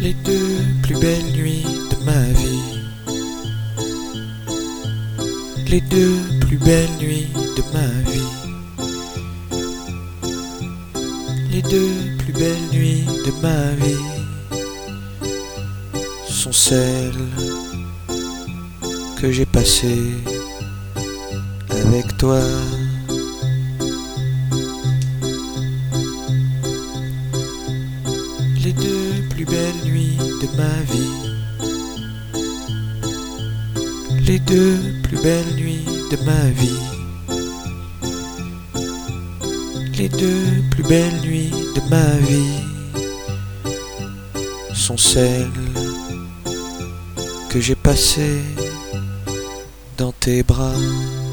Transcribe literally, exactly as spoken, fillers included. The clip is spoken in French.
Les deux plus belles nuits de ma vie. Les deux plus belles nuits de ma vie. Les deux plus belles nuits de ma vie sont celles que j'ai passées avec toi. Les deux plus belles nuits de ma vie. Les deux plus belles nuits de ma vie. Les deux plus belles nuits de ma vie sont celles que j'ai passées dans tes bras.